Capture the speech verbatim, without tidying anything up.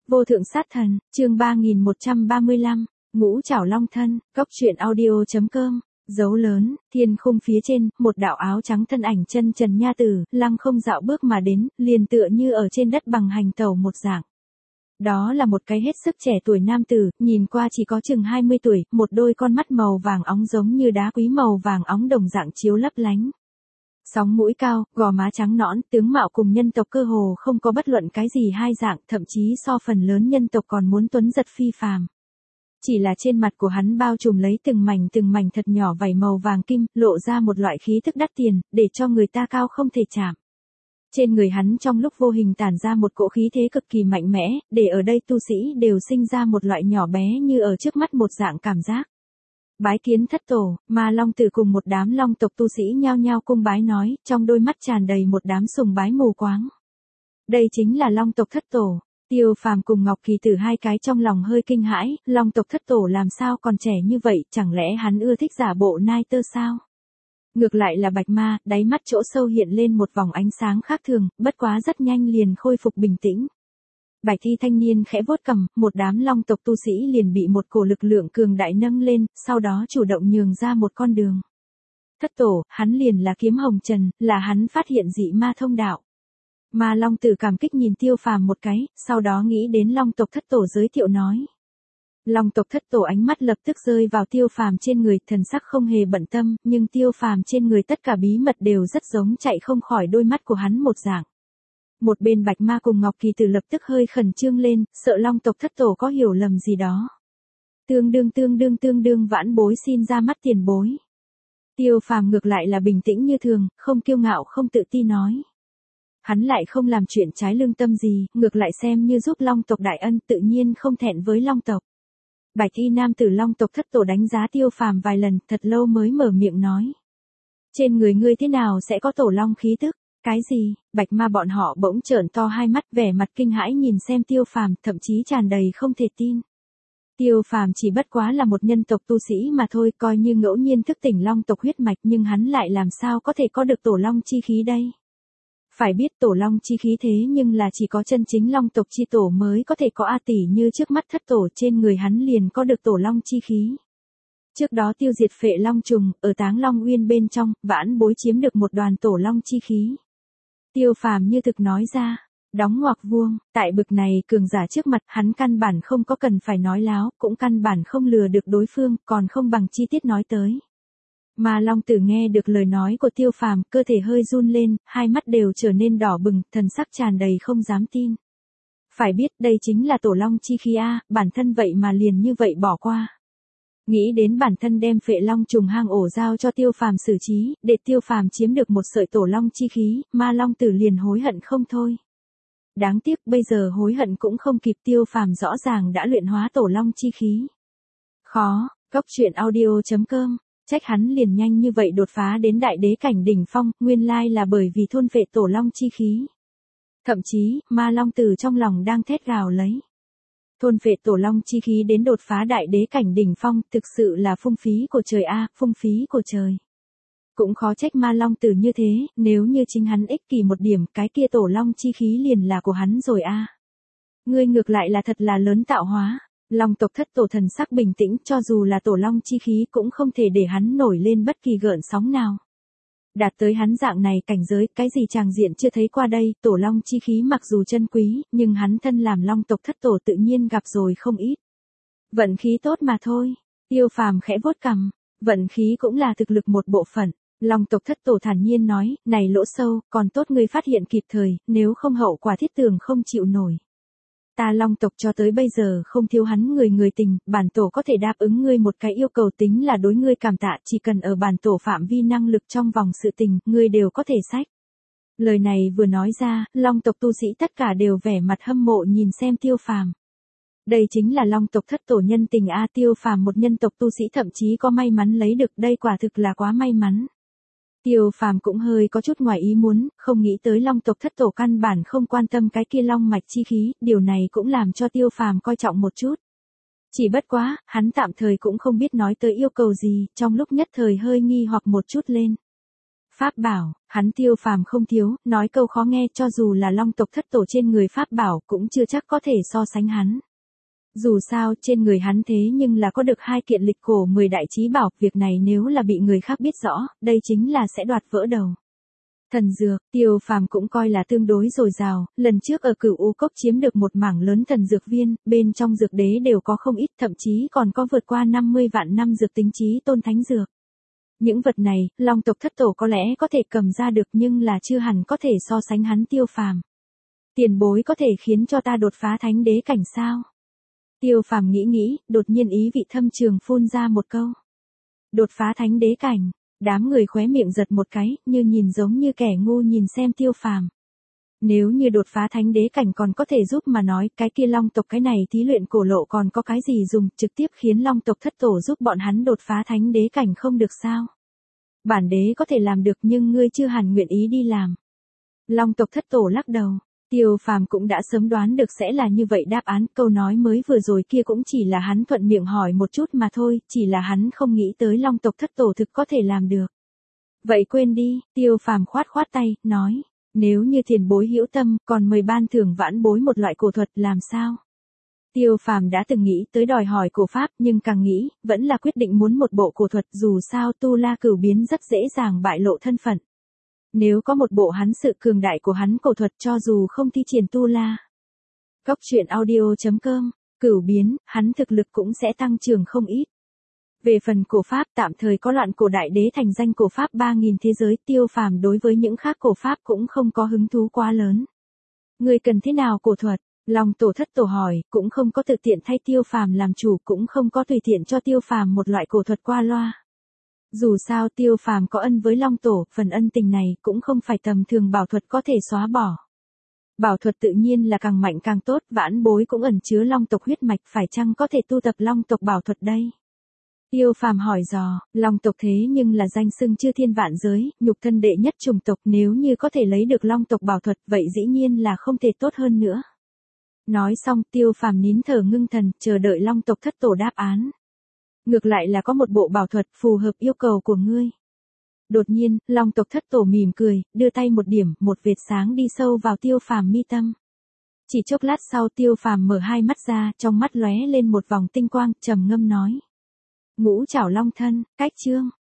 Vô thượng sát thần, chương ba nghìn một trăm ba mươi lăm, ngũ trảo long thân, cốc truyện audio.com, dấu lớn, thiên khung phía trên, một đạo áo trắng thân ảnh chân trần nha tử, lăng không dạo bước mà đến, liền tựa như ở trên đất bằng hành tẩu một dạng. Đó là một cái hết sức trẻ tuổi nam tử, nhìn qua chỉ có chừng hai mươi tuổi, một đôi con mắt màu vàng óng giống như đá quý màu vàng óng đồng dạng chiếu lấp lánh. Sóng mũi cao, gò má trắng nõn, tướng mạo cùng nhân tộc cơ hồ không có bất luận cái gì hai dạng, thậm chí so phần lớn nhân tộc còn muốn tuấn giật phi phàm. Chỉ là trên mặt của hắn bao trùm lấy từng mảnh từng mảnh thật nhỏ vảy màu vàng kim, lộ ra một loại khí thức đắt tiền, để cho người ta cao không thể chạm. Trên người hắn trong lúc vô hình tản ra một cỗ khí thế cực kỳ mạnh mẽ, để ở đây tu sĩ đều sinh ra một loại nhỏ bé như ở trước mắt một dạng cảm giác. Bái kiến thất tổ, Ma Long Tử cùng một đám long tộc tu sĩ nhao nhao cung bái nói, trong đôi mắt tràn đầy một đám sùng bái mù quáng. Đây chính là long tộc thất tổ. Tiêu Phàm cùng Ngọc Kỳ Tử hai cái trong lòng hơi kinh hãi, long tộc thất tổ làm sao còn trẻ như vậy, chẳng lẽ hắn ưa thích giả bộ nai tơ sao? Ngược lại là Bạch Ma, đáy mắt chỗ sâu hiện lên một vòng ánh sáng khác thường, bất quá rất nhanh liền khôi phục bình tĩnh. Bạch Thi thanh niên khẽ vuốt cằm, một đám long tộc tu sĩ liền bị một cổ lực lượng cường đại nâng lên, sau đó chủ động nhường ra một con đường. Thất tổ, hắn liền là Kiếm Hồng Trần, là hắn phát hiện dị ma thông đạo. Ma Long Tử cảm kích nhìn Tiêu Phàm một cái, sau đó nghĩ đến long tộc thất tổ giới thiệu nói. Long tộc thất tổ ánh mắt lập tức rơi vào Tiêu Phàm trên người, thần sắc không hề bận tâm, nhưng Tiêu Phàm trên người tất cả bí mật đều rất giống chạy không khỏi đôi mắt của hắn một dạng. Một bên Bạch Ma cùng Ngọc Kỳ Tử lập tức hơi khẩn trương lên, sợ long tộc thất tổ có hiểu lầm gì đó. Tương đương tương đương tương đương vãn bối xin ra mắt tiền bối. Tiêu Phàm ngược lại là bình tĩnh như thường, không kiêu ngạo không tự ti nói. Hắn lại không làm chuyện trái lương tâm gì, ngược lại xem như giúp long tộc đại ân, tự nhiên không thẹn với long tộc. Bạch Y nam tử long tộc thất tổ đánh giá Tiêu Phàm vài lần, thật lâu mới mở miệng nói. Trên người ngươi thế nào sẽ có tổ long khí tức? Cái gì? Bạch Ma bọn họ bỗng trợn to hai mắt, vẻ mặt kinh hãi nhìn xem Tiêu Phàm, thậm chí tràn đầy không thể tin. Tiêu Phàm chỉ bất quá là một nhân tộc tu sĩ mà thôi, coi như ngẫu nhiên thức tỉnh long tộc huyết mạch, nhưng hắn lại làm sao có thể có được tổ long chi khí đây? Phải biết tổ long chi khí thế nhưng là chỉ có chân chính long tộc chi tổ mới có thể có, a tỷ như trước mắt thất tổ trên người hắn liền có được tổ long chi khí. Trước đó tiêu diệt phệ long trùng, ở Táng Long Uyên bên trong, vãn bối chiếm được một đoàn tổ long chi khí. Tiêu Phàm như thực nói ra, đóng ngoặc vuông, tại bực này cường giả trước mặt, hắn căn bản không có cần phải nói láo, cũng căn bản không lừa được đối phương, còn không bằng chi tiết nói tới. Mà Long Tử nghe được lời nói của Tiêu Phàm, cơ thể hơi run lên, hai mắt đều trở nên đỏ bừng, thần sắc tràn đầy không dám tin. Phải biết đây chính là tổ long chi khí a, bản thân vậy mà liền như vậy bỏ qua. Nghĩ đến bản thân đem phệ long trùng hang ổ giao cho Tiêu Phàm xử trí, để Tiêu Phàm chiếm được một sợi tổ long chi khí, Ma Long Tử liền hối hận không thôi. Đáng tiếc bây giờ hối hận cũng không kịp, Tiêu Phàm rõ ràng đã luyện hóa tổ long chi khí. Khó, cốc truyện audio.com, trách hắn liền nhanh như vậy đột phá đến đại đế cảnh đỉnh phong, nguyên lai là bởi vì thôn phệ tổ long chi khí. Thậm chí, Ma Long Tử trong lòng đang thét gào lấy. Thôn phệ tổ long chi khí đến đột phá đại đế cảnh đỉnh phong, thực sự là phung phí của trời a, à, phung phí của trời. Cũng khó trách Ma Long Tử như thế, nếu như chính hắn ích kỷ một điểm, cái kia tổ long chi khí liền là của hắn rồi a. À. Ngươi ngược lại là thật là lớn tạo hóa. Long tộc thất tổ thần sắc bình tĩnh, cho dù là tổ long chi khí cũng không thể để hắn nổi lên bất kỳ gợn sóng nào. Đạt tới hắn dạng này cảnh giới, cái gì tràng diện chưa thấy qua đây, tổ long chi khí mặc dù chân quý, nhưng hắn thân làm long tộc thất tổ tự nhiên gặp rồi không ít. Vận khí tốt mà thôi. Tiêu Phàm khẽ vuốt cằm, vận khí cũng là thực lực một bộ phận. Long tộc thất tổ thản nhiên nói, này lỗ sâu, còn tốt ngươi phát hiện kịp thời, nếu không hậu quả thiết tường không chịu nổi. Ta long tộc cho tới bây giờ không thiếu hắn người người tình, bản tổ có thể đáp ứng ngươi một cái yêu cầu, tính là đối ngươi cảm tạ, chỉ cần ở bản tổ phạm vi năng lực trong vòng sự tình, ngươi đều có thể xách. Lời này vừa nói ra, long tộc tu sĩ tất cả đều vẻ mặt hâm mộ nhìn xem Tiêu Phàm. Đây chính là long tộc thất tổ nhân tình a, Tiêu Phàm một nhân tộc tu sĩ thậm chí có may mắn lấy được, đây quả thực là quá may mắn. Tiêu Phàm cũng hơi có chút ngoài ý muốn, không nghĩ tới long tộc thất tổ căn bản không quan tâm cái kia long mạch chi khí, điều này cũng làm cho Tiêu Phàm coi trọng một chút. Chỉ bất quá, hắn tạm thời cũng không biết nói tới yêu cầu gì, trong lúc nhất thời hơi nghi hoặc một chút lên. Pháp bảo, hắn Tiêu Phàm không thiếu, nói câu khó nghe, cho dù là long tộc thất tổ trên người pháp bảo cũng chưa chắc có thể so sánh hắn. Dù sao, trên người hắn thế nhưng là có được hai kiện lịch cổ mười đại chí bảo, việc này nếu là bị người khác biết rõ, đây chính là sẽ đoạt vỡ đầu. Thần dược, Tiêu Phàm cũng coi là tương đối dồi dào, lần trước ở Cửu U Cốc chiếm được một mảng lớn thần dược viên, bên trong dược đế đều có không ít, thậm chí còn có vượt qua năm mươi vạn năm dược tính chí tôn thánh dược. Những vật này, long tộc thất tổ có lẽ có thể cầm ra được nhưng là chưa hẳn có thể so sánh hắn Tiêu Phàm. Tiền bối có thể khiến cho ta đột phá thánh đế cảnh sao? Tiêu Phàm nghĩ nghĩ, đột nhiên ý vị thâm trường phun ra một câu. Đột phá thánh đế cảnh, đám người khóe miệng giật một cái, như nhìn giống như kẻ ngu nhìn xem Tiêu Phàm. Nếu như đột phá thánh đế cảnh còn có thể giúp mà nói, cái kia long tộc cái này thí luyện cổ lộ còn có cái gì dùng, trực tiếp khiến long tộc thất tổ giúp bọn hắn đột phá thánh đế cảnh không được sao? Bản đế có thể làm được nhưng ngươi chưa hẳn nguyện ý đi làm. Long tộc thất tổ lắc đầu. Tiêu Phàm cũng đã sớm đoán được sẽ là như vậy đáp án, câu nói mới vừa rồi kia cũng chỉ là hắn thuận miệng hỏi một chút mà thôi, chỉ là hắn không nghĩ tới long tộc thất tổ thực có thể làm được. Vậy quên đi, Tiêu Phàm khoát khoát tay, nói, nếu như tiền bối hữu tâm, còn mời ban thưởng vãn bối một loại cổ thuật làm sao? Tiêu Phàm đã từng nghĩ tới đòi hỏi cổ pháp, nhưng càng nghĩ, vẫn là quyết định muốn một bộ cổ thuật, dù sao Tu La Cửu Biến rất dễ dàng bại lộ thân phận. Nếu có một bộ hắn sự cường đại của hắn cổ thuật cho dù không thi triển Tu La. Cốc truyện audio chấm com, Cửu Biến, hắn thực lực cũng sẽ tăng trưởng không ít. Về phần cổ pháp, tạm thời có loạn cổ đại đế thành danh cổ pháp ba nghìn thế giới, Tiêu Phàm đối với những khác cổ pháp cũng không có hứng thú quá lớn. Người cần thế nào cổ thuật? Long tổ thất tổ hỏi, cũng không có tự tiện thay Tiêu Phàm làm chủ, cũng không có tùy tiện cho Tiêu Phàm một loại cổ thuật qua loa. Dù sao Tiêu Phàm có ân với Long tổ, phần ân tình này cũng không phải tầm thường bảo thuật có thể xóa bỏ. Bảo thuật tự nhiên là càng mạnh càng tốt, vãn bối cũng ẩn chứa long tộc huyết mạch, phải chăng có thể tu tập long tộc bảo thuật đây? Tiêu Phàm hỏi dò, long tộc thế nhưng là danh xưng chư thiên vạn giới, nhục thân đệ nhất chủng tộc, nếu như có thể lấy được long tộc bảo thuật, vậy dĩ nhiên là không thể tốt hơn nữa. Nói xong, Tiêu Phàm nín thở ngưng thần, chờ đợi long tộc thất tổ đáp án. Ngược lại là có một bộ bảo thuật phù hợp yêu cầu của ngươi. Đột nhiên, long tộc thất tổ mỉm cười, đưa tay một điểm, một vệt sáng đi sâu vào Tiêu Phàm mi tâm. Chỉ chốc lát sau Tiêu Phàm mở hai mắt ra, trong mắt lóe lên một vòng tinh quang, trầm ngâm nói. Ngũ Trảo Long Thân, cách chương.